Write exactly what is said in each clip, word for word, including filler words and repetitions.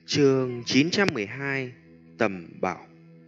Chương chín trăm mười hai. Tầm bảo.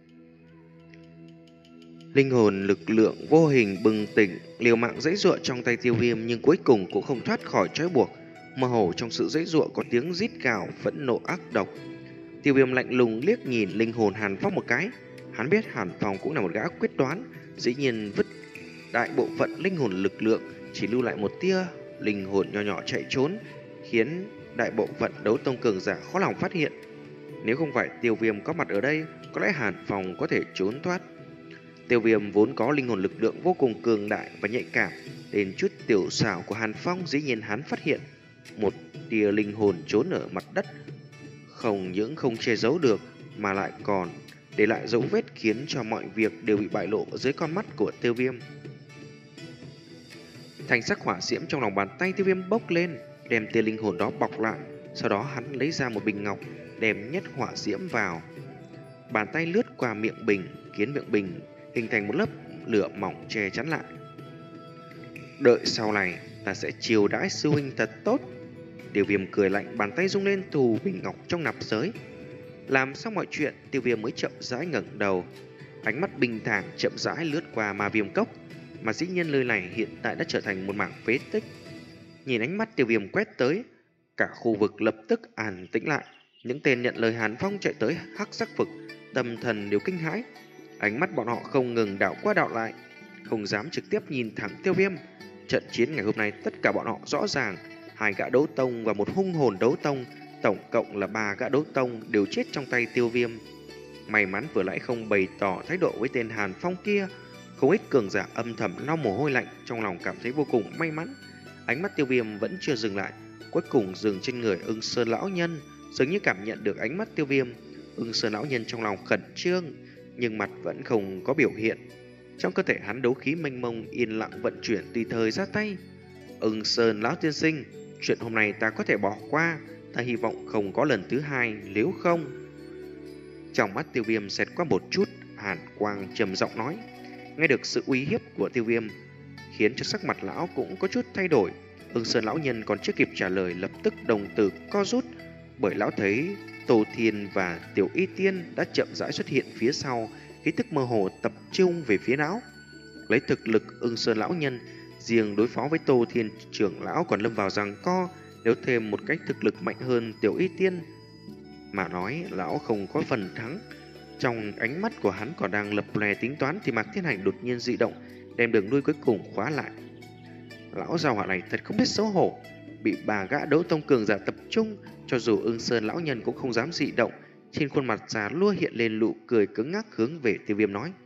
Linh hồn lực lượng vô hình bừng tỉnh, liều mạng giãy giụa trong tay Tiêu Viêm nhưng cuối cùng cũng không thoát khỏi trói buộc. Mơ hồ trong sự giãy giụa có tiếng rít gào phẫn nộ ác độc. Tiêu Viêm lạnh lùng liếc nhìn linh hồn Hàn Phong một cái. Hắn biết Hàn Phong cũng là một gã quyết đoán, dĩ nhiên vứt đại bộ phận linh hồn lực lượng, chỉ lưu lại một tia linh hồn nhỏ nhỏ chạy trốn, khiến đại bộ phận đấu tông cường giả khó lòng phát hiện. Nếu không phải Tiêu Viêm có mặt ở đây, có lẽ Hàn Phong có thể trốn thoát. Tiêu Viêm vốn có linh hồn lực lượng vô cùng cường đại và nhạy cảm, đến chút tiểu xảo của Hàn Phong dĩ nhiên hắn phát hiện một tia linh hồn trốn ở mặt đất, không những không che giấu được mà lại còn để lại dấu vết, khiến cho mọi việc đều bị bại lộ dưới con mắt của Tiêu Viêm. Thanh sắc hỏa diễm trong lòng bàn tay Tiêu Viêm bốc lên, đem tia linh hồn đó bọc lại. Sau đó hắn lấy ra một bình ngọc, đem nhét hỏa diễm vào. Bàn tay lướt qua miệng bình, khiến miệng bình hình thành một lớp lửa mỏng che chắn lại. Đợi sau này ta sẽ chiều đãi sư huynh thật tốt. Tiêu Viêm cười lạnh, bàn tay rung lên thu bình ngọc trong nạp giới. Làm xong mọi chuyện, Tiêu Viêm mới chậm rãi ngẩng đầu, ánh mắt bình thản chậm rãi lướt qua Ma Viêm Cốc, mà dĩ nhiên nơi này hiện tại đã trở thành một mảng phế tích. Nhìn ánh mắt Tiêu Viêm quét tới, cả khu vực lập tức an tĩnh lại. Những tên nhận lời Hàn Phong chạy tới hắc sắc vực, tâm thần đều kinh hãi. Ánh mắt bọn họ không ngừng đảo qua đảo lại, không dám trực tiếp nhìn thẳng Tiêu Viêm. Trận chiến ngày hôm nay tất cả bọn họ rõ ràng, hai gã đấu tông và một hung hồn đấu tông, tổng cộng là ba gã đấu tông đều chết trong tay Tiêu Viêm. May mắn vừa nãy không bày tỏ thái độ với tên Hàn Phong kia. Không ít cường giả âm thầm lau mồ hôi lạnh, trong lòng cảm thấy vô cùng may mắn. Ánh mắt Tiêu Viêm vẫn chưa dừng lại, cuối cùng dừng trên người Ưng Sơn lão nhân. Dường như cảm nhận được ánh mắt Tiêu Viêm, Ưng Sơn lão nhân trong lòng khẩn trương, nhưng mặt vẫn không có biểu hiện. Trong cơ thể hắn đấu khí mênh mông yên lặng vận chuyển, tùy thời ra tay. Ưng Sơn lão tiên sinh, chuyện hôm nay ta có thể bỏ qua, ta hy vọng không có lần thứ hai, nếu không. Trong mắt Tiêu Viêm xẹt qua một chút hàn quang, trầm giọng nói. Nghe được sự uy hiếp của Tiêu Viêm, khiến cho sắc mặt lão cũng có chút thay đổi. Ưng Sơn lão nhân còn chưa kịp trả lời, lập tức đồng tử co rút, bởi lão thấy Tô Thiên và Tiểu Y Tiên đã chậm rãi xuất hiện phía sau, khí tức mơ hồ tập trung về phía lão. Lấy thực lực Ưng Sơn lão nhân, riêng đối phó với Tô Thiên trưởng lão còn lâm vào giằng co, nếu thêm một cách thực lực mạnh hơn Tiểu Y Tiên mà nói, lão không có phần thắng. Trong ánh mắt của hắn còn đang lập lè tính toán thì Mạc Thiên Hành đột nhiên dị động, đem đường lui cuối cùng khóa lại. Lão già hỏa này thật không biết xấu hổ, bị bà gã đấu tông cường giả tập trung, cho dù Ưng Sơn lão nhân cũng không dám dị động. Trên khuôn mặt già lua hiện lên nụ cười cứng ngắc, hướng về Tiêu Viêm nói.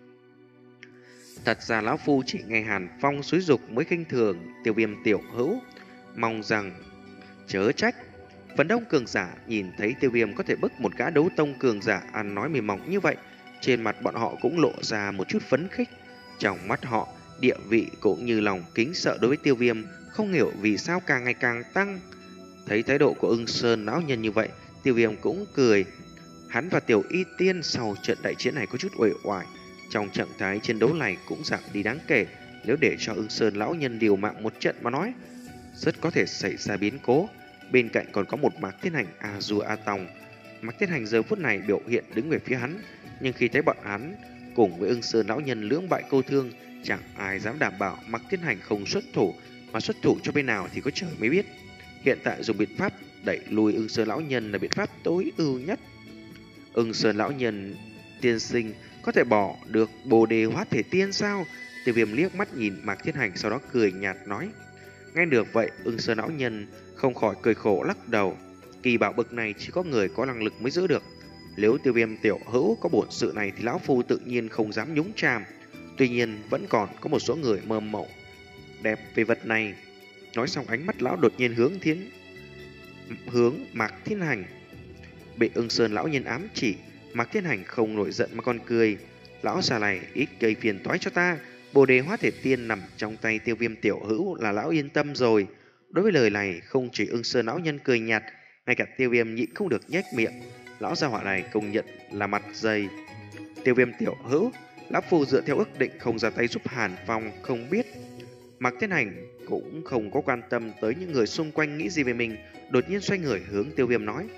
Thật ra lão phu chỉ nghe Hàn Phong xúi dục mới khinh thường Tiêu Viêm tiểu hữu, mong rằng chớ trách. Phần đông cường giả nhìn thấy Tiêu Viêm có thể bức một gã đấu tông cường giả ăn nói mềm mỏng như vậy, trên mặt bọn họ cũng lộ ra một chút phấn khích. Trong mắt họ, địa vị cũng như lòng kính sợ đối với Tiêu Viêm không hiểu vì sao càng ngày càng tăng. Thấy thái độ của Ưng Sơn lão nhân như vậy, Tiêu Viêm cũng cười. Hắn và Tiểu Y Tiên sau trận đại chiến này có chút uể oải, trong trạng thái chiến đấu này cũng giảm đi đáng kể. Nếu để cho Ưng Sơn lão nhân liều mạng một trận mà nói, rất có thể xảy ra biến cố. Bên cạnh còn có một Mạc Thiên Hành, A Du A Tòng. Mạc Thiên Hành giờ phút này biểu hiện đứng về phía hắn, nhưng khi thấy bọn hắn cùng với Ưng Sơn lão nhân lưỡng bại câu thương, chẳng ai dám đảm bảo Mạc Thiên Hành không xuất thủ, mà xuất thủ cho bên nào thì có trời mới biết. Hiện tại dùng biện pháp đẩy lùi Ưng Sơn lão nhân là biện pháp tối ưu nhất. Ưng Sơn lão nhân tiên sinh có thể bỏ được Bồ Đề Hóa Thể Tiên sao? Tiêu Viêm liếc mắt nhìn Mạc Thiên Hành, sau đó cười nhạt nói. Nghe được vậy, Ưng Sơn lão nhân không khỏi cười khổ lắc đầu. Kỳ bảo bực này chỉ có người có năng lực mới giữ được. Nếu Tiêu Viêm tiểu hữu có bổn sự này thì lão phu tự nhiên không dám nhúng chàm. Tuy nhiên vẫn còn có một số người mơ mộng đẹp về vật này. Nói xong ánh mắt lão đột nhiên hướng thiên hướng Mạc Thiên Hành. Bị Ưng Sơn lão nhân ám chỉ, Mạc Thiên Hành không nổi giận mà còn cười. Lão già này ít gây phiền toái cho ta, Bồ Đề Hóa Thể Tiên nằm trong tay Tiêu Viêm tiểu hữu là lão yên tâm rồi. Đối với lời này, không chỉ Ưng Sơn lão nhân cười nhạt, ngay cả Tiêu Viêm nhịn không được nhếch miệng. Lão gia hỏa này công nhận là mặt dày. Tiêu Viêm tiểu hữu, lão phu dựa theo ước định không ra tay giúp Hàn Phong, không biết. Mạc Thiên Hành cũng không có quan tâm tới những người xung quanh nghĩ gì về mình, đột nhiên xoay người hướng Tiêu Viêm nói.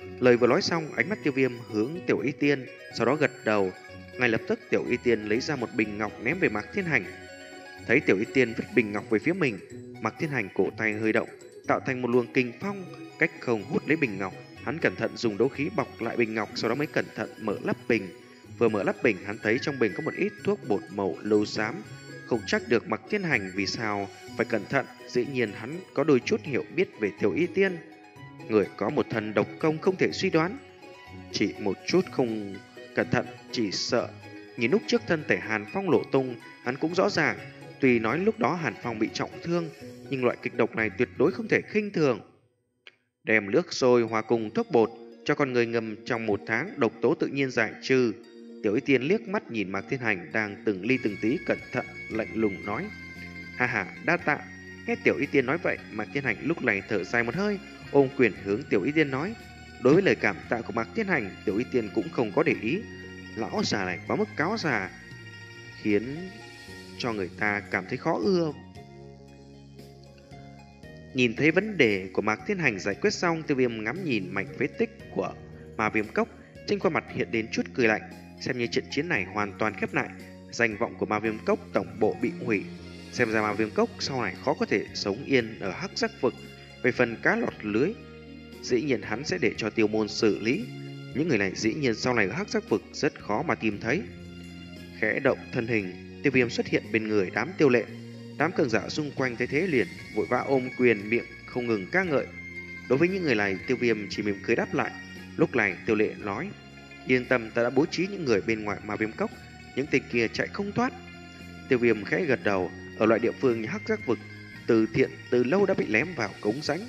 Lời vừa nói xong, ánh mắt Tiêu Viêm hướng Tiểu Y Tiên, sau đó gật đầu. Ngay lập tức Tiểu Y Tiên lấy ra một bình ngọc ném về Mạc Thiên Hành. Thấy Tiểu Y Tiên vứt bình ngọc về phía mình, Mạc Thiên Hành cổ tay hơi động, tạo thành một luồng kinh phong, cách không hút lấy bình ngọc. Hắn cẩn thận dùng đấu khí bọc lại bình ngọc, sau đó mới cẩn thận mở lắp bình. Vừa mở lắp bình, hắn thấy trong bình có một ít thuốc bột màu lâu xám. Không chắc được Mạc Thiên Hành vì sao phải cẩn thận, dĩ nhiên hắn có đôi chút hiểu biết về Tiểu Y Tiên. Người có một thần độc công không thể suy đoán, chỉ một chút không cẩn thận, chỉ sợ. Nhìn lúc trước thân thể Hàn Phong lộ tung, hắn cũng rõ ràng. Tuy nói lúc đó Hàn Phong bị trọng thương, nhưng loại kịch độc này tuyệt đối không thể khinh thường. Đem nước sôi hòa cùng thuốc bột, cho con người ngâm trong một tháng, độc tố tự nhiên giải trừ. Tiểu Y Tiên liếc mắt nhìn Mạc Thiên Hành đang từng ly từng tí cẩn thận, lạnh lùng nói: "Ha ha, đa tạ." Nghe Tiểu Y Tiên nói vậy, Mạc Thiên Hành lúc này thở dài một hơi, ôm quyền hướng Tiểu Y Tiên nói. Đối với lời cảm tạ của Mạc Thiên Hành, Tiểu Y Tiên cũng không có để ý. Lão già này quá mức cáo già, khiến cho người ta cảm thấy khó ưa. Nhìn thấy vấn đề của Mạc Thiên Hành giải quyết xong, Tiêu Viêm ngắm nhìn mảnh vết tích của Ma Viêm Cốc, trên khuôn mặt hiện đến chút cười lạnh, xem như trận chiến này hoàn toàn khép lại, danh vọng của Ma Viêm Cốc tổng bộ bị hủy. Xem ra Ma Viêm Cốc sau này khó có thể sống yên ở Hắc Giác Vực. Về phần cá lọt lưới, dĩ nhiên hắn sẽ để cho Tiêu Môn xử lý. Những người này dĩ nhiên sau này ở Hắc Giác Vực rất khó mà tìm thấy. Khẽ động thân hình, Tiêu Viêm xuất hiện bên người đám Tiêu Lệ. Đám cường giả xung quanh thấy thế liền vội vã ôm quyền, miệng không ngừng ca ngợi. Đối với những người này, Tiêu Viêm chỉ mỉm cười đáp lại. Lúc này Tiêu Lệ nói: "Yên tâm, ta đã bố trí những người bên ngoài Ma Viêm Cốc, những tên kia chạy không thoát." Tiêu Viêm khẽ gật đầu. Ở loại địa phương như Hắc Giác Vực, Từ Thiện từ lâu đã bị lém vào cống rãnh.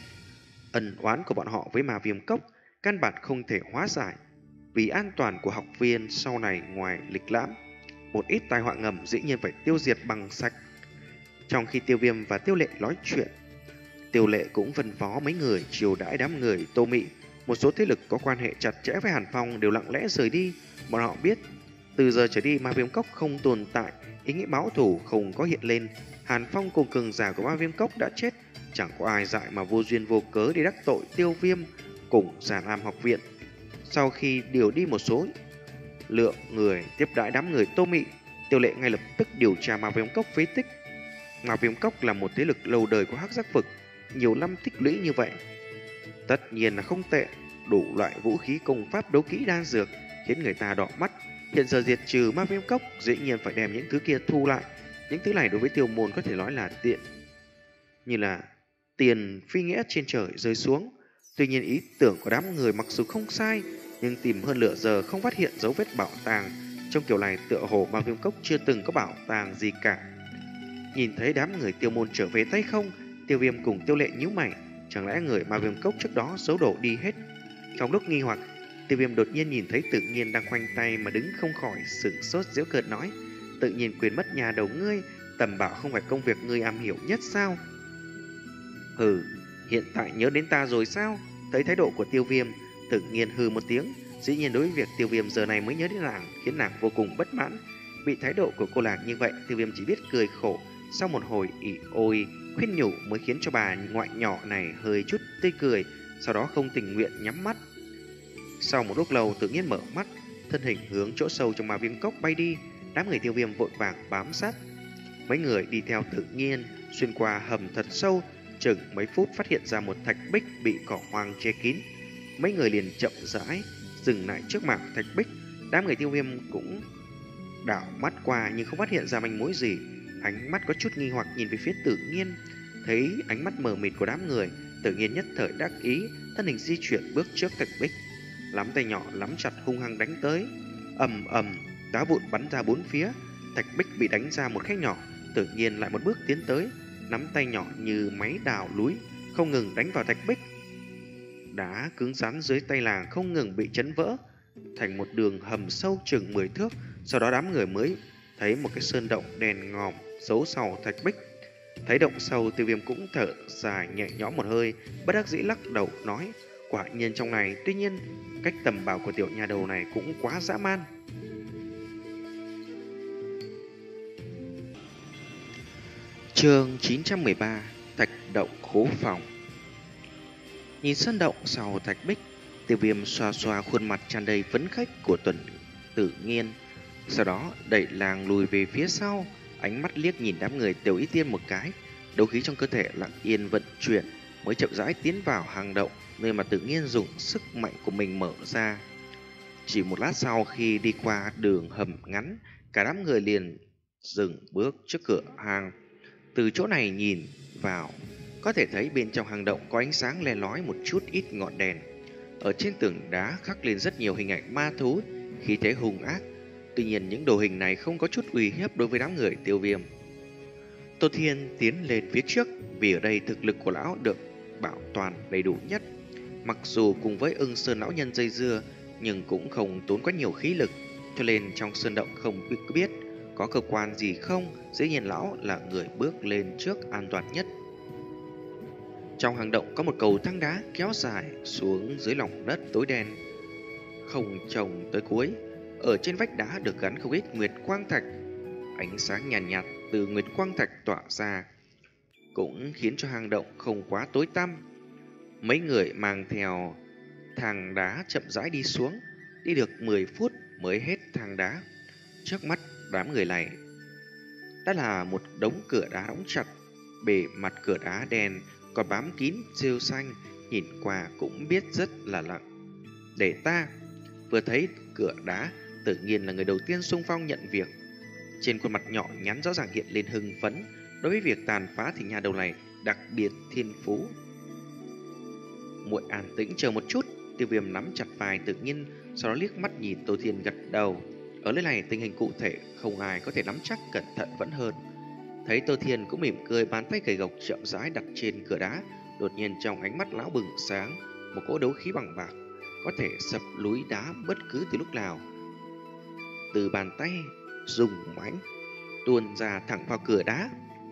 Ân oán của bọn họ với Ma Viêm Cốc căn bản không thể hóa giải. Vì an toàn của học viên sau này, ngoài lịch lãm, một ít tai họa ngầm dĩ nhiên phải tiêu diệt bằng sạch. Trong khi Tiêu Viêm và Tiêu Lệ nói chuyện, Tiêu Lệ cũng phân phó mấy người chiều đãi đám người Tô Mị. Một số thế lực có quan hệ chặt chẽ với Hàn Phong đều lặng lẽ rời đi. Bọn họ biết từ giờ trở đi Ma Viêm Cốc không tồn tại, ý nghĩ báo thù không có hiện lên. Hàn Phong cùng cường giả của Ma Viêm Cốc đã chết, chẳng có ai dại mà vô duyên vô cớ để đắc tội Tiêu Viêm cùng Già Lam học viện. Sau khi điều đi một số lượng người tiếp đãi đám người Tô Mị, Tiêu Lệ ngay lập tức điều tra Ma Viêm Cốc phế tích. Ma Viêm Cốc là một thế lực lâu đời của Hắc Giác Vực, nhiều năm tích lũy như vậy, tất nhiên là không tệ. Đủ loại vũ khí công pháp đấu kỹ đan dược khiến người ta đỏ mắt. Hiện giờ diệt trừ Ma Viêm Cốc, dĩ nhiên phải đem những thứ kia thu lại. Những thứ này đối với Tiêu Môn có thể nói là tiện, như là tiền phi nghĩa trên trời rơi xuống. Tuy nhiên ý tưởng của đám người mặc dù không sai, nhưng tìm hơn nửa giờ không phát hiện dấu vết bảo tàng. Trong kiểu này tựa hồ Ma Viêm Cốc chưa từng có bảo tàng gì cả. Nhìn thấy đám người Tiêu Môn trở về tay không, Tiêu Viêm cùng Tiêu Lệ nhíu mày. Chẳng lẽ người Ma Viêm Cốc trước đó xấu đổ đi hết? Trong lúc nghi hoặc, Tiêu Viêm đột nhiên nhìn thấy Tự Nhiên đang khoanh tay mà đứng không khỏi sửng sốt giễu cợt nói: "Tự Nhiên quên mất nhà đầu ngươi, tầm bảo không phải công việc ngươi am hiểu nhất sao?" "Hừ, hiện tại nhớ đến ta rồi sao?" Thấy thái độ của Tiêu Viêm, Tự Nhiên hừ một tiếng. Dĩ nhiên đối với việc Tiêu Viêm giờ này mới nhớ đến nàng khiến nàng vô cùng bất mãn. Bị thái độ của cô nàng như vậy, Tiêu Viêm chỉ biết cười khổ. Sau một hồi ỉ ôi khuyên nhủ mới khiến cho bà ngoại nhỏ này hơi chút tươi cười, sau đó không tình nguyện nhắm mắt. Sau một lúc lâu, Tự Nhiên mở mắt, thân hình hướng chỗ sâu trong Ma Viêm Cốc bay đi. Đám người Tiêu Viêm vội vàng bám sát. Mấy người đi theo Tự Nhiên xuyên qua hầm thật sâu, chừng mấy phút phát hiện ra một thạch bích bị cỏ hoang che kín. Mấy người liền chậm rãi dừng lại trước mặt thạch bích. Đám người Tiêu Viêm cũng đảo mắt qua nhưng không phát hiện ra manh mối gì. Ánh mắt có chút nghi hoặc nhìn về phía Tự Nhiên. Thấy ánh mắt mờ mịt của đám người, Tự Nhiên nhất thời đắc ý, thân hình di chuyển bước trước thạch bích, nắm tay nhỏ nắm chặt hung hăng đánh tới. Ầm ầm, đá vụn bắn ra bốn phía, thạch bích bị đánh ra một khe nhỏ. Tự Nhiên lại một bước tiến tới, nắm tay nhỏ như máy đào núi, không ngừng đánh vào thạch bích. Đá cứng rắn dưới tay làng không ngừng bị chấn vỡ thành một đường hầm sâu chừng mười thước. Sau đó đám người mới thấy một cái sơn động đèn ngòm giấu sau thạch bích. Thấy động sâu, Tiêu Viêm cũng thở dài nhẹ nhõm một hơi, bất đắc dĩ lắc đầu nói: "Quả nhiên trong này, tuy nhiên cách tầm bảo của tiểu nhà đầu này cũng quá dã man." Chương chín trăm mười ba: Thạch động khố phòng. Nhìn sơn động sau thạch bích, Tiêu Viêm xoa xoa khuôn mặt tràn đầy phấn khích của Tuần Tử Nghiên, sau đó đẩy làng lùi về phía sau, ánh mắt liếc nhìn đám người Tiểu Y Tiên một cái, đấu khí trong cơ thể lặng yên vận chuyển, mới chậm rãi tiến vào hang động, nơi mà Tử Nghiên dùng sức mạnh của mình mở ra. Chỉ một lát sau, khi đi qua đường hầm ngắn, cả đám người liền dừng bước trước cửa hang. Từ chỗ này nhìn vào, có thể thấy bên trong hang động có ánh sáng le lói một chút ít ngọn đèn. Ở trên tường đá khắc lên rất nhiều hình ảnh ma thú, khí thế hung ác. Tuy nhiên những đồ hình này không có chút uy hiếp đối với đám người Tiêu Viêm. Tô Thiên tiến lên phía trước, vì ở đây thực lực của lão được bảo toàn đầy đủ nhất. Mặc dù cùng với Ưng Sơn lão nhân dây dưa, nhưng cũng không tốn quá nhiều khí lực, cho nên trong sơn động không biết có cơ quan gì không, dĩ nhiên lão là người bước lên trước an toàn nhất. Trong hang động có một cầu thang đá kéo dài xuống dưới lòng đất tối đen, không trồng tới cuối. Ở trên vách đá được gắn không ít nguyệt quang thạch, ánh sáng nhàn nhạt, nhạt từ nguyệt quang thạch tỏa ra, cũng khiến cho hang động không quá tối tăm. Mấy người mang theo thang đá chậm rãi đi xuống, đi được mười phút mới hết thang đá. Trước mắt đám người này đã là một đống cửa đá đóng chặt, bề mặt cửa đá đen còn bám kín rêu xanh, nhìn qua cũng biết rất là lặng. Để ta vừa thấy cửa đá, Tự nhiên là người đầu tiên xung phong nhận việc. Trên khuôn mặt nhỏ nhắn rõ ràng hiện lên hưng phấn. Đối với việc tàn phá thì nhà đầu này đặc biệt thiên phú. Muội an tĩnh chờ một chút. Tiêu Viêm nắm chặt vai Tự Nhiên, sau đó liếc mắt nhìn Tô Thiên gật đầu. Ở nơi này tình hình cụ thể không ai có thể nắm chắc, cẩn thận vẫn hơn. Thấy Tô Thiên cũng mỉm cười, bàn tay gầy gộc chậm rãi đặt trên cửa đá. Đột nhiên trong ánh mắt lão bừng sáng, một cỗ đấu khí bằng bạc có thể sập núi đá bất cứ từ lúc nào. Từ bàn tay dùng mãnh tuôn ra thẳng vào cửa đá.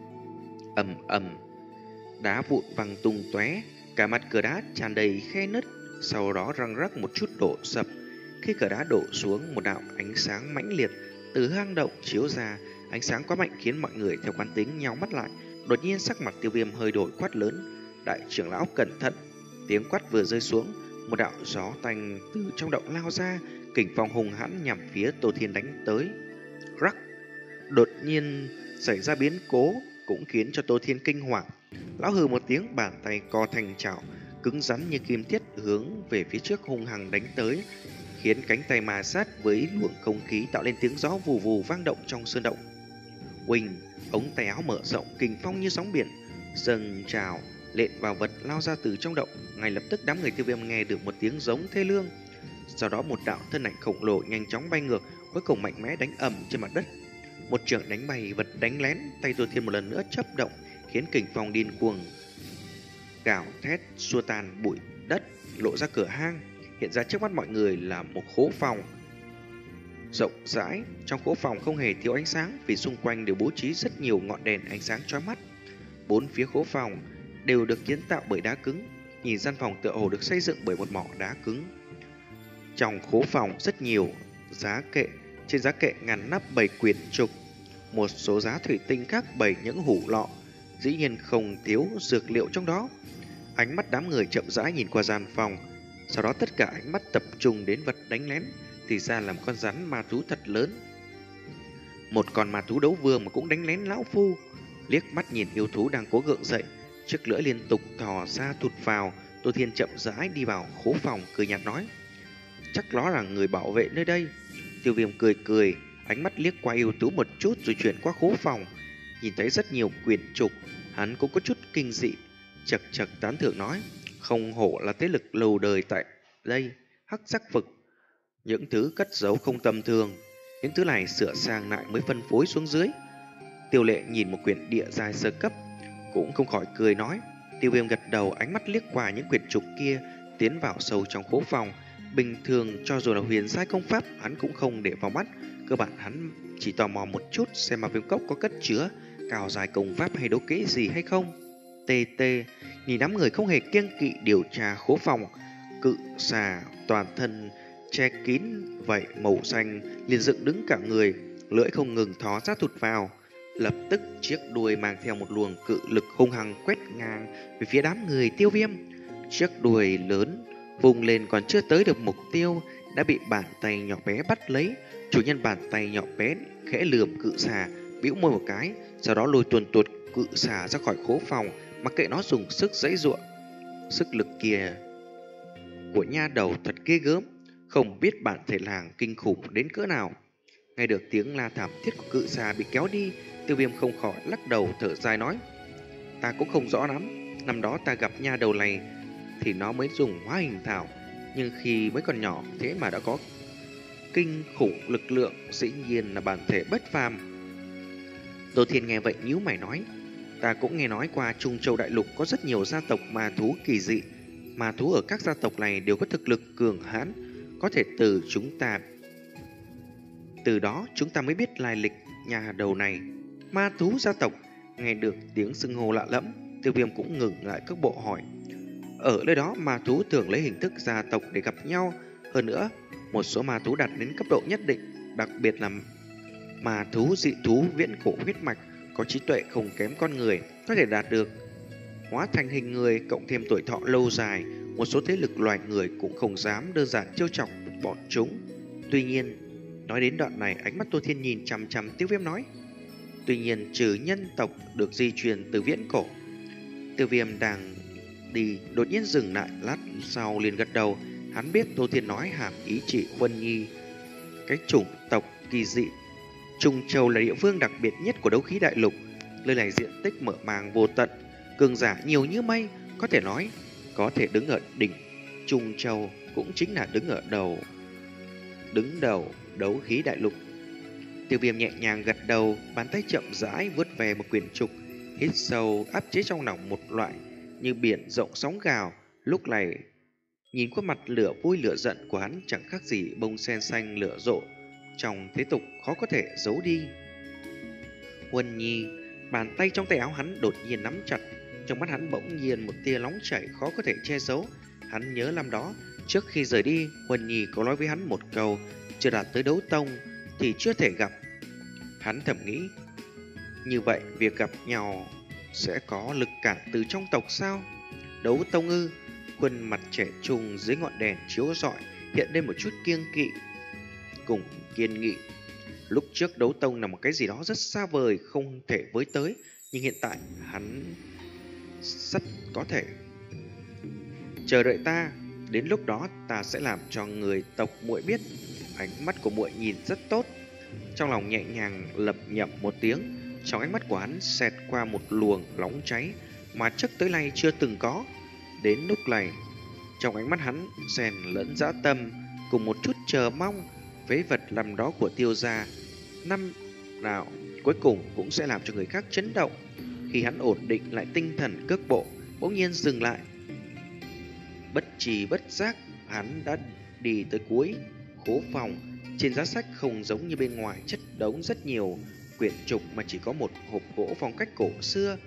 Ầm ầm, đá vụn văng tung tóe, cả mặt cửa đá tràn đầy khe nứt, sau đó răng rắc một chút đổ sập. Khi cửa đá đổ xuống, một đạo ánh sáng mãnh liệt từ hang động chiếu ra. Ánh sáng quá mạnh khiến mọi người theo quán tính nhắm mắt lại. Đột nhiên sắc mặt Tiêu Viêm hơi đổi, quát lớn: "Đại trưởng lão cẩn thận!" Tiếng quát vừa rơi xuống, một đạo gió tanh từ trong động lao ra, kình phong hùng hãn nhằm phía Tô Thiên đánh tới. Rắc! Đột nhiên xảy ra biến cố cũng khiến cho Tô Thiên kinh hoàng. Lão hừ một tiếng, bàn tay co thành chảo, cứng rắn như kim thiết hướng về phía trước hung hăng đánh tới, khiến cánh tay ma sát với luồng không khí tạo lên tiếng gió vù vù vang động trong sơn động. Uỳnh, ống tay áo mở rộng, kình phong như sóng biển dâng trào, lện vào vật lao ra từ trong động. Ngay lập tức đám người Tiêu Viêm nghe được một tiếng giống thê lương. Sau đó một đạo thân ảnh khổng lồ nhanh chóng bay ngược, cuối cùng mạnh mẽ đánh ầm trên mặt đất. Một trường đánh bay vật đánh lén, tay Tô Thiên một lần nữa chấp động, khiến kình phong điên cuồng gào thét xua tan bụi đất, lộ ra cửa hang. Hiện ra trước mắt mọi người là một khố phòng rộng rãi. Trong khố phòng không hề thiếu ánh sáng, vì xung quanh đều bố trí rất nhiều ngọn đèn ánh sáng chói mắt. Bốn phía khố phòng đều được kiến tạo bởi đá cứng, nhìn gian phòng tựa hồ được xây dựng bởi một mỏ đá cứng. Trong khố phòng rất nhiều giá kệ, trên giá kệ ngăn nắp bày quyển trục, một số giá thủy tinh khác bày những hũ lọ, dĩ nhiên không thiếu dược liệu trong đó. Ánh mắt đám người chậm rãi nhìn qua gian phòng, sau đó tất cả ánh mắt tập trung đến vật đánh lén, thì ra là một con rắn ma thú thật lớn. Một con ma thú đấu vương mà cũng đánh lén lão phu. Liếc mắt nhìn yêu thú đang cố gượng dậy, chiếc lưỡi liên tục thò ra thụt vào. Tô Thiên chậm rãi đi vào khố phòng, cười nhạt nói: "Chắc nó là người bảo vệ nơi đây." Tiêu Viêm cười cười, ánh mắt liếc qua yêu thú một chút rồi chuyển qua khố phòng, nhìn thấy rất nhiều quyển trục, hắn cũng có chút kinh dị, chật chật tán thưởng nói: "Không hổ là thế lực lâu đời tại đây, hắc sắc vực, những thứ cất giấu không tầm thường, những thứ này sửa sang lại mới phân phối xuống dưới." Tiêu Lệ nhìn một quyển địa giai sơ cấp cũng không khỏi cười nói. Tiêu Viêm gật đầu, ánh mắt liếc qua những quyển trục kia, tiến vào sâu trong khố phòng. Bình thường cho dù là huyền giai công pháp, hắn cũng không để vào mắt. Cơ bản hắn chỉ tò mò một chút xem mà viêm cốc có cất chứa cao dài công pháp hay đấu kỹ gì hay không. Tê tê nhìn đám người không hề kiêng kỵ điều tra khố phòng, cự xà toàn thân che kín vậy màu xanh liền dựng đứng cả người, lưỡi không ngừng thó ra thụt vào. Lập tức chiếc đuôi mang theo một luồng cự lực hung hăng quét ngang về phía đám người Tiêu Viêm. Chiếc đuôi lớn Vùng lên còn chưa tới được mục tiêu đã bị bàn tay nhỏ bé bắt lấy. Chủ nhân bàn tay nhỏ bé khẽ lườm cự xà, bĩu môi một cái, sau đó lôi tuồn tuột cự xà ra khỏi khố phòng, mặc kệ nó dùng sức giãy giụa. Sức lực kia của nha đầu thật ghê gớm, không biết bản thể làng kinh khủng đến cỡ nào. Nghe được tiếng la thảm thiết của cự xà bị kéo đi, Tiêu Viêm không khỏi lắc đầu thở dài nói: ta cũng không rõ lắm, năm đó ta gặp nha đầu này thì nó mới dùng hóa hình thảo, nhưng khi mới còn nhỏ thế mà đã có kinh khủng lực lượng, dĩ nhiên là bản thể bất phàm. Tô Thiên nghe vậy nhíu mày nói: ta cũng nghe nói qua Trung Châu Đại Lục có rất nhiều gia tộc ma thú kỳ dị, ma thú ở các gia tộc này đều có thực lực cường hãn, có thể từ chúng ta từ đó chúng ta mới biết lai lịch nhà đầu này. Ma thú gia tộc. Nghe được tiếng xưng hô lạ lẫm, Tiêu Viêm cũng ngừng lại cước bộ hỏi: ở nơi đó ma thú thường lấy hình thức gia tộc để gặp nhau, hơn nữa một số ma thú đạt đến cấp độ nhất định, đặc biệt là ma thú dị thú viễn cổ huyết mạch, có trí tuệ không kém con người, có thể đạt được hóa thành hình người, cộng thêm tuổi thọ lâu dài. Một số thế lực loài người cũng không dám đơn giản trêu chọc bọn chúng. Tuy nhiên, nói đến đoạn này, ánh mắt Tô Thiên nhìn chằm chằm Tiêu Viêm nói: tuy nhiên trừ nhân tộc được di truyền từ viễn cổ. Tiêu Viêm đang đi đột nhiên dừng lại, lát sau liền gật đầu. Hắn biết Tô Thiên nói hàm ý chỉ Huân Nhi, cái chủng tộc kỳ dị. Trung Châu là địa phương đặc biệt nhất của đấu khí đại lục, nơi này diện tích mở màng vô tận, cường giả nhiều như mây, có thể nói có thể đứng ở đỉnh Trung Châu, cũng chính là đứng ở đầu đứng đầu đấu khí đại lục. Tiêu Viêm nhẹ nhàng gật đầu, bàn tay chậm rãi vướt về một quyển trục, hít sâu áp chế trong lòng một loại như biển rộng sóng gào. Lúc này nhìn khuôn mặt lửa vui lửa giận của hắn chẳng khác gì bông sen xanh lửa rộ trong thế tục, khó có thể giấu đi. Huân Nhi. Bàn tay trong tay áo hắn đột nhiên nắm chặt, trong mắt hắn bỗng nhiên một tia nóng chảy khó có thể che giấu. Hắn nhớ năm đó trước khi rời đi, Huân Nhi có nói với hắn một câu: chưa đạt tới đấu tông thì chưa thể gặp. Hắn thầm nghĩ, như vậy việc gặp nhau sẽ có lực cản từ trong tộc sao? Đấu tông ư? Khuôn mặt trẻ trung dưới ngọn đèn chiếu rọi hiện lên một chút kiêng kỵ cùng kiên nghị. Lúc trước đấu tông là một cái gì đó rất xa vời, không thể với tới, nhưng hiện tại hắn rất có thể. Chờ đợi ta, đến lúc đó ta sẽ làm cho người tộc muội biết. Ánh mắt của muội nhìn rất tốt. Trong lòng nhẹ nhàng lẩm nhẩm một tiếng, trong ánh mắt của hắn xẹt qua một luồng nóng cháy mà trước tới nay chưa từng có. Đến lúc này, trong ánh mắt hắn xen lẫn dã tâm cùng một chút chờ mong. Phế vật làm đó của Tiêu gia năm nào cuối cùng cũng sẽ làm cho người khác chấn động. Khi hắn ổn định lại tinh thần cước bộ, bỗng nhiên dừng lại. Bất trì bất giác, hắn đã đi tới cuối khố phòng. Trên giá sách không giống như bên ngoài chất đống rất nhiều quyển trục, mà chỉ có một hộp gỗ phong cách cổ xưa.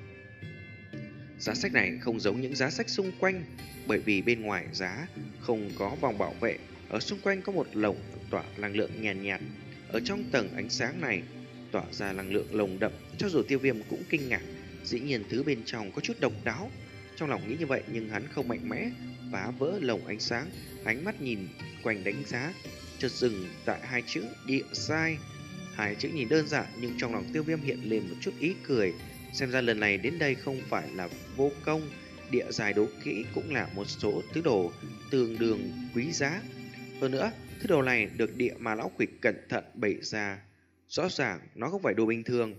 Giá sách này không giống những giá sách xung quanh, bởi vì bên ngoài giá không có vòng bảo vệ, ở xung quanh có một lồng tỏa năng lượng nhàn nhạt, nhạt. Ở trong tầng ánh sáng này tỏa ra năng lượng lồng đậm, cho dù Tiêu Viêm cũng kinh ngạc, dĩ nhiên thứ bên trong có chút độc đáo. Trong lòng nghĩ như vậy nhưng hắn không mạnh mẽ phá vỡ lồng ánh sáng, ánh mắt nhìn quanh đánh giá, chợt dừng tại hai chữ địa sai. Hai chữ nhìn đơn giản nhưng trong lòng Tiêu Viêm hiện lên một chút ý cười, xem ra lần này đến đây không phải là vô công. Địa dài đấu kỹ cũng là một số thứ đồ tương đương quý giá. Hơn nữa, thứ đồ này được địa mà lão quỷ cẩn thận bày ra, rõ ràng nó không phải đồ bình thường.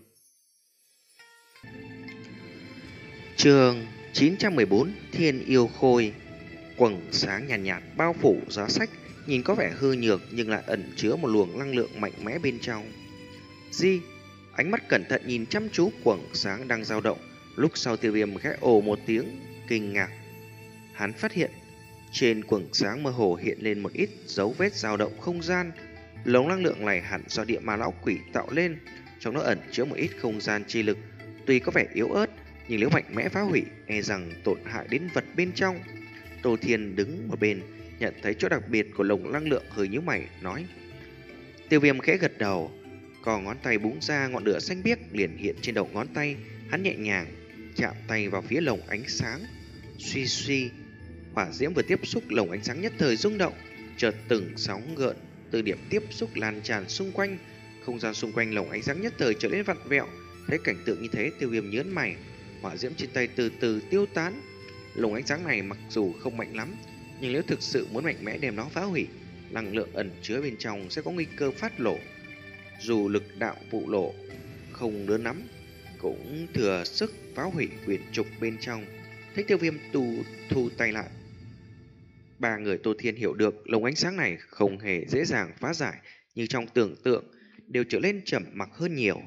Chương chín trăm mười bốn Thiên Yêu Khôi. Quầng sáng nhàn nhạt, nhạt bao phủ giá sách, nhìn có vẻ hư nhược nhưng lại ẩn chứa một luồng năng lượng mạnh mẽ bên trong. Di, ánh mắt cẩn thận nhìn chăm chú quầng sáng đang dao động. Lúc sau Tiêu Viêm khẽ ồ một tiếng kinh ngạc. Hắn phát hiện trên quầng sáng mơ hồ hiện lên một ít dấu vết dao động không gian. Lồng năng lượng này hẳn do địa ma lão quỷ tạo lên, trong nó ẩn chứa một ít không gian chi lực. Tuy có vẻ yếu ớt, nhưng nếu mạnh mẽ phá hủy, e rằng tổn hại đến vật bên trong. Tô Thiên đứng một bên, nhận thấy chỗ đặc biệt của lồng năng lượng, hơi nhíu mày nói. Tiêu Viêm khẽ gật đầu, còn ngón tay búng ra, ngọn lửa xanh biếc liền hiện trên đầu ngón tay. Hắn nhẹ nhàng chạm tay vào phía lồng ánh sáng, suy suy, Hỏa diễm vừa tiếp xúc, lồng ánh sáng nhất thời rung động, chợt từng sóng gợn từ điểm tiếp xúc lan tràn xung quanh. Không gian xung quanh lồng ánh sáng nhất thời trở nên vặn vẹo. Thấy cảnh tượng như thế, Tiêu Viêm nhớn mày. Hỏa diễm trên tay từ từ tiêu tán. Lồng ánh sáng này mặc dù không mạnh lắm, nhưng nếu thực sự muốn mạnh mẽ đem nó phá hủy, năng lượng ẩn chứa bên trong sẽ có nguy cơ phát lộ. Dù lực đạo vụ lộ không lớn lắm, cũng thừa sức phá hủy quyển trục bên trong. Thấy Tiêu Viêm tu thu tay lại, ba người Tô Thiên hiểu được lồng ánh sáng này không hề dễ dàng phá giải như trong tưởng tượng, đều trở lên trầm mặc hơn nhiều.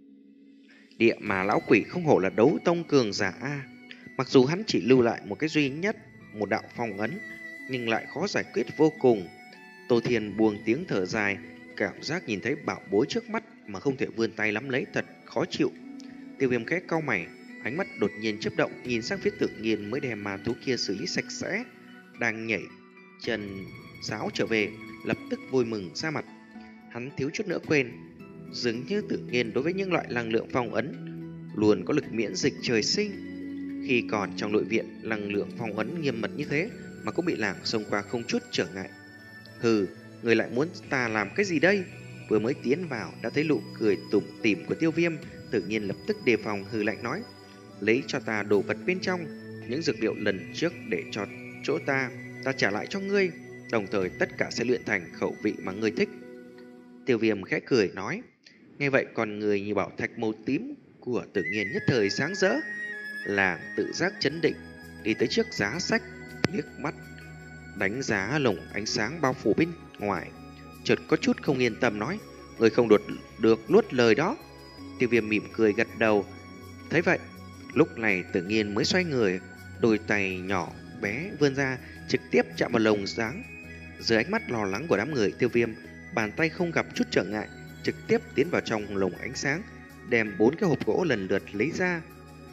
Địa mà lão quỷ không hổ là đấu tông cường giả a. Mặc dù hắn chỉ lưu lại một cái duy nhất, một đạo phong ấn, nhưng lại khó giải quyết vô cùng. Tô Thiên buông tiếng thở dài, cảm giác nhìn thấy bảo bối trước mắt mà không thể vươn tay nắm lấy thật khó chịu. Tiêu Viêm khẽ cau mày, ánh mắt đột nhiên chớp động, nhìn sang phía Tự Nhiên mới đem ma thú kia xử lý sạch sẽ, đang nhảy chân sáo trở về, lập tức vui mừng ra mặt. Hắn thiếu chút nữa quên, dường như Tự Nhiên đối với những loại năng lượng phong ấn luôn có lực miễn dịch trời sinh. Khi còn trong nội viện, năng lượng phong ấn nghiêm mật như thế mà cũng bị làng xông qua không chút trở ngại. Hừ, người lại muốn ta làm cái gì đây? Vừa mới tiến vào đã thấy nụ cười tủm tỉm của Tiêu Viêm, Tự Nhiên lập tức đề phòng hừ lạnh nói: lấy cho ta đồ vật bên trong, những dược liệu lần trước để cho chỗ ta, ta trả lại cho ngươi, đồng thời tất cả sẽ luyện thành khẩu vị mà ngươi thích. Tiêu Viêm khẽ cười nói. Nghe vậy con người như bảo thạch màu tím của Tự Nhiên nhất thời sáng rỡ. Làng tự giác chấn định, đi tới trước giá sách, liếc mắt đánh giá lồng ánh sáng bao phủ bên ngoài, chợt có chút không yên tâm nói: người không đột được nuốt lời đó. Tiêu Viêm mỉm cười gật đầu. Thấy vậy, lúc này Tự Nhiên mới xoay người, đôi tay nhỏ bé vươn ra, trực tiếp chạm vào lồng sáng. Dưới ánh mắt lo lắng của đám người, Tiêu Viêm bàn tay không gặp chút trở ngại, trực tiếp tiến vào trong lồng ánh sáng, đem bốn cái hộp gỗ lần lượt lấy ra.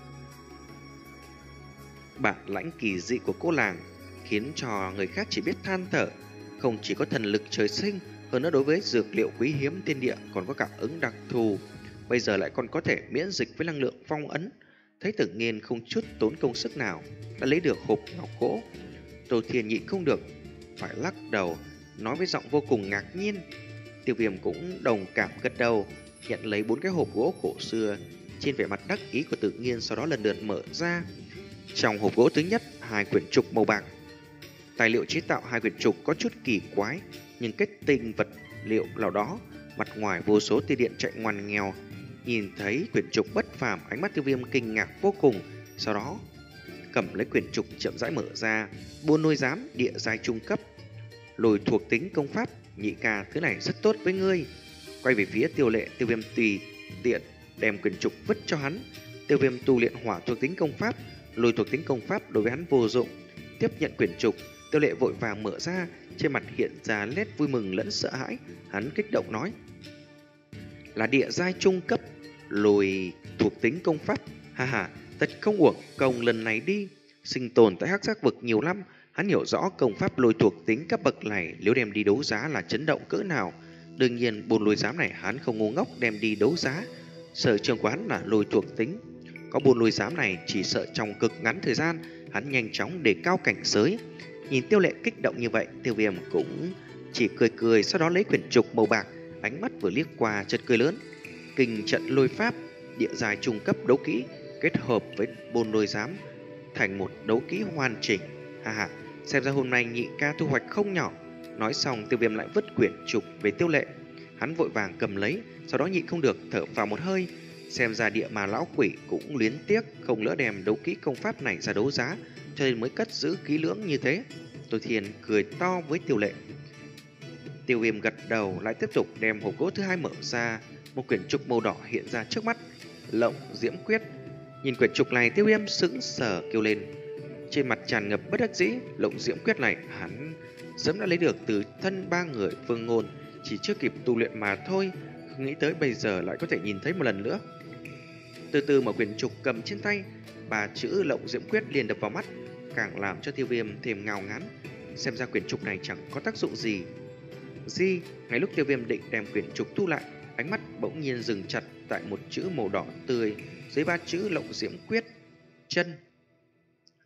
Bản lãnh kỳ dị của cô làng khiến cho người khác chỉ biết than thở. Không chỉ có thần lực trời sinh, hơn nữa đối với dược liệu quý hiếm thiên địa còn có cảm ứng đặc thù, bây giờ lại còn có thể miễn dịch với năng lượng phong ấn. Thấy Tự Nhiên không chút tốn công sức nào đã lấy được hộp ngọc gỗ, Tô Thiên nhịn không được phải lắc đầu, nói với giọng vô cùng ngạc nhiên. Tiêu Viêm cũng đồng cảm gật đầu, nhận lấy bốn cái hộp gỗ cổ xưa trên vẻ mặt đắc ý của Tự Nhiên, sau đó lần lượt mở ra. Trong hộp gỗ thứ nhất, hai quyển trục màu bạc. Tài liệu chế tạo hai quyển trục có chút kỳ quái, nhưng kết tinh vật liệu nào đó, mặt ngoài vô số tia điện chạy ngoằn nghèo. Nhìn thấy quyển trục bất phàm, ánh mắt Tiêu Viêm kinh ngạc vô cùng, sau đó cầm lấy quyển trục chậm rãi mở ra. Buôn Lôi Giám địa giai trung cấp, lùi thuộc tính công pháp, nhị ca thứ này rất tốt với ngươi. Quay về phía Tiêu Lệ, Tiêu Viêm tùy tiện đem quyển trục vứt cho hắn. Tiêu Viêm tu luyện hỏa thuộc tính công pháp, lùi thuộc tính công pháp đối với hắn vô dụng. Tiếp nhận quyển trục, Tiêu Lệ vội vàng mở ra, trên mặt hiện ra nét vui mừng lẫn sợ hãi. Hắn kích động nói: là địa giai trung cấp, lùi thuộc tính công pháp, ha ha, thật không uổng công lần này đi. Sinh tồn tại Hắc Giác vực nhiều năm, hắn hiểu rõ công pháp lùi thuộc tính cấp bậc này nếu đem đi đấu giá là chấn động cỡ nào. Đương nhiên Buôn Lôi Giám này hắn không ngu ngốc đem đi đấu giá, sở trường của hắn là lùi thuộc tính. Có Buôn Lôi Giám này, chỉ sợ trong cực ngắn thời gian hắn nhanh chóng đề cao cảnh giới. Nhìn Tiêu Lệ kích động như vậy, Tiêu Viêm cũng chỉ cười cười, sau đó lấy quyển trục màu bạc, ánh mắt vừa liếc qua chợt cười lớn. Kình trận lôi pháp, địa giai trung cấp đấu kỹ kết hợp với Buôn Lôi Giám thành một đấu kỹ hoàn chỉnh. Ha ha, xem ra hôm nay nhị ca thu hoạch không nhỏ. Nói xong, Tiêu Viêm lại vứt quyển trục về Tiêu Lệ. Hắn vội vàng cầm lấy, sau đó nhịn không được thở vào một hơi. Xem ra địa mà lão quỷ cũng luyến tiếc không lỡ đem đấu kỹ công pháp này ra đấu giá, cho nên mới cất giữ kỹ lưỡng như thế. Tô Thiên cười to với Tiêu Lệ. Tiêu Viêm gật đầu, lại tiếp tục đem hộp gỗ thứ hai mở ra. Một quyển trục màu đỏ hiện ra trước mắt, Lộng Diễm Quyết. Nhìn quyển trục này, Tiêu Viêm sững sờ kêu lên, trên mặt tràn ngập bất đắc dĩ. Lộng Diễm Quyết này hắn sớm đã lấy được từ thân ba người Phương Ngôn, chỉ chưa kịp tu luyện mà thôi, không nghĩ tới bây giờ lại có thể nhìn thấy một lần nữa. Từ từ mở quyển trục cầm trên tay, ba chữ Lộng Diễm Quyết liền đập vào mắt, càng làm cho Tiêu Viêm thêm ngao ngán. Xem ra quyển trục này chẳng có tác dụng gì. Di, ngay lúc Tiêu Viêm định đem quyển trục thu lại, ánh mắt bỗng nhiên dừng chặt tại một chữ màu đỏ tươi dưới ba chữ Lộng Diễm Quyết. Chân.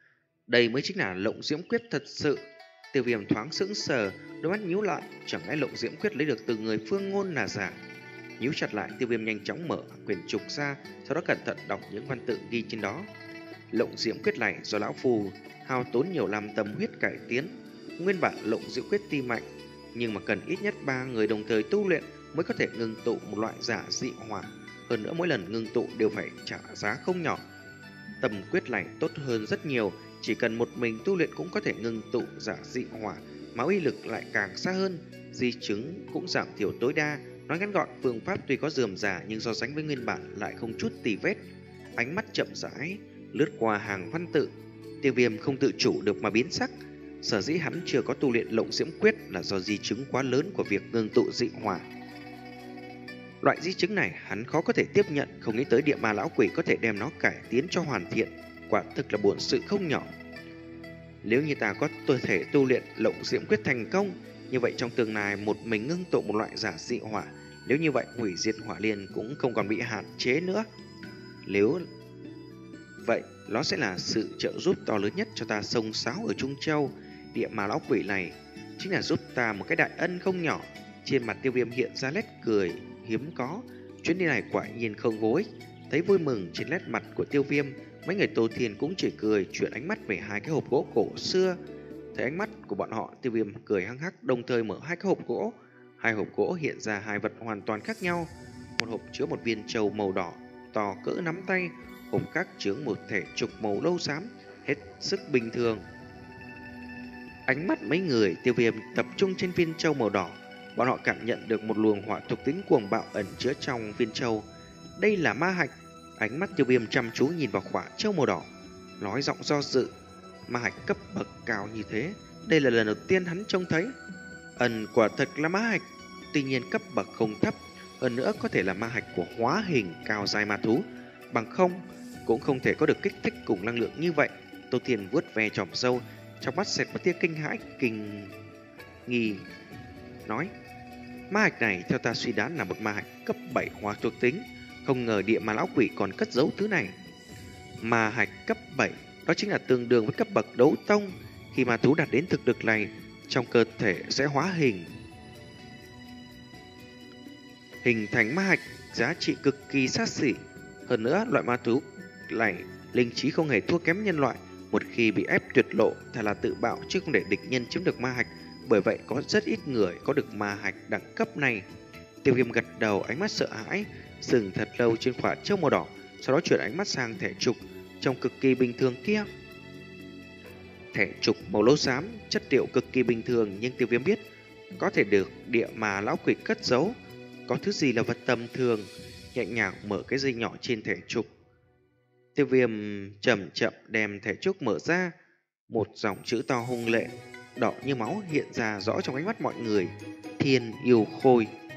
Đây mới chính là Lộng Diễm Quyết thật sự. Tiêu Viêm thoáng sững sờ, đôi mắt nhíu lại, chẳng lẽ Lộng Diễm Quyết lấy được từ người Phương Ngôn là giả? Nhíu chặt lại, Tiêu Viêm nhanh chóng mở quyển trục ra, sau đó cẩn thận đọc những văn tự ghi trên đó. Lộng Diễm Quyết này do lão phù hao tốn nhiều năm tâm huyết cải tiến, nguyên bản Lộng Diễm Quyết tuy mạnh, nhưng mà cần ít nhất ba người đồng thời tu luyện mới có thể ngưng tụ một loại giả dị hỏa. Hơn nữa mỗi lần ngưng tụ đều phải trả giá không nhỏ. Tầm quyết này tốt hơn rất nhiều, chỉ cần một mình tu luyện cũng có thể ngưng tụ giả dị hỏa, mà uy lực lại càng xa hơn, di chứng cũng giảm thiểu tối đa. Nói ngắn gọn, phương pháp tuy có rườm rà nhưng so sánh với nguyên bản lại không chút tì vết. Ánh mắt chậm rãi lướt qua hàng văn tự, Tiêu Viêm không tự chủ được mà biến sắc. Sở dĩ hắn chưa có tu luyện Lộng Diễm Quyết là do di chứng quá lớn của việc ngưng tụ dị hỏa. Loại di chứng này hắn khó có thể tiếp nhận, không nghĩ tới địa ma lão quỷ có thể đem nó cải tiến cho hoàn thiện, quả thực là bổn sự không nhỏ. Nếu như ta có cơ thể tu luyện Lộng Diễm Quyết thành công, như vậy trong tương lai một mình ngưng tụ một loại giả dị hỏa, nếu như vậy hủy diệt hỏa liên cũng không còn bị hạn chế nữa. Nếu vậy, nó sẽ là sự trợ giúp to lớn nhất cho ta xông xáo ở Trung Châu. Địa ma lão quỷ này chính là giúp ta một cái đại ân không nhỏ. Trên mặt Tiêu Viêm hiện ra nét cười hiếm có. Chuyến đi này quả nhiên không vô ích. Thấy vui mừng trên nét mặt của Tiêu Viêm, mấy người Tô Thiên cũng chỉ cười, chuyển ánh mắt về hai cái hộp gỗ cổ xưa. Thấy ánh mắt của bọn họ, Tiêu Viêm cười hăng hắc, đồng thời mở hai cái hộp gỗ. Hai hộp gỗ hiện ra hai vật hoàn toàn khác nhau. Một hộp chứa một viên châu màu đỏ to cỡ nắm tay, hộp khác chứa một thể trục màu nâu xám, hết sức bình thường. Ánh mắt mấy người Tiêu Viêm tập trung trên viên châu màu đỏ. Bọn họ cảm nhận được một luồng hỏa thuộc tính cuồng bạo ẩn chứa trong viên châu. Đây là ma hạch. Ánh mắt Tiêu Viêm chăm chú nhìn vào quả châu màu đỏ, nói giọng do dự. Ma hạch cấp bậc cao như thế, đây là lần đầu tiên hắn trông thấy. Ẩn quả thật là ma hạch, tuy nhiên cấp bậc không thấp, hơn nữa có thể là ma hạch của hóa hình cao giai ma thú, bằng không cũng không thể có được kích thích cùng năng lượng như vậy. Tô Thiên vuốt ve chòm râu, trong mắt xẹt một tia kinh hãi kinh nghi, nói: ma hạch này theo ta suy đoán là một ma hạch cấp bảy hỏa thuộc tính, không ngờ địa ma lão quỷ còn cất giấu thứ này. Ma hạch cấp bảy, đó chính là tương đương với cấp bậc đấu tông. Khi ma thú đạt đến thực lực này, trong cơ thể sẽ hóa hình, hình thành ma hạch, giá trị cực kỳ xa xỉ. Hơn nữa, loại ma thú này linh trí không hề thua kém nhân loại, một khi bị ép tuyệt lộ thật là tự bạo chứ không để địch nhân chiếm được ma hạch. Bởi vậy có rất ít người có được ma hạch đẳng cấp này. Tiêu Viêm gật đầu, ánh mắt sợ hãi dừng thật lâu trên quả châu màu đỏ, sau đó chuyển ánh mắt sang thẻ trục trông cực kỳ bình thường kia. Thẻ trục màu nâu xám, chất liệu cực kỳ bình thường, nhưng Tiêu Viêm biết có thể được địa ma lão quỷ cất giấu. Có thứ gì là vật tầm thường? Nhẹ nhàng mở cái dây nhỏ trên thẻ trục. Tiêu Viêm chậm chậm đem thẻ trục mở ra, một dòng chữ to hung lệ đỏ như máu hiện ra rõ trong ánh mắt mọi người: Thiên Yêu Khôi.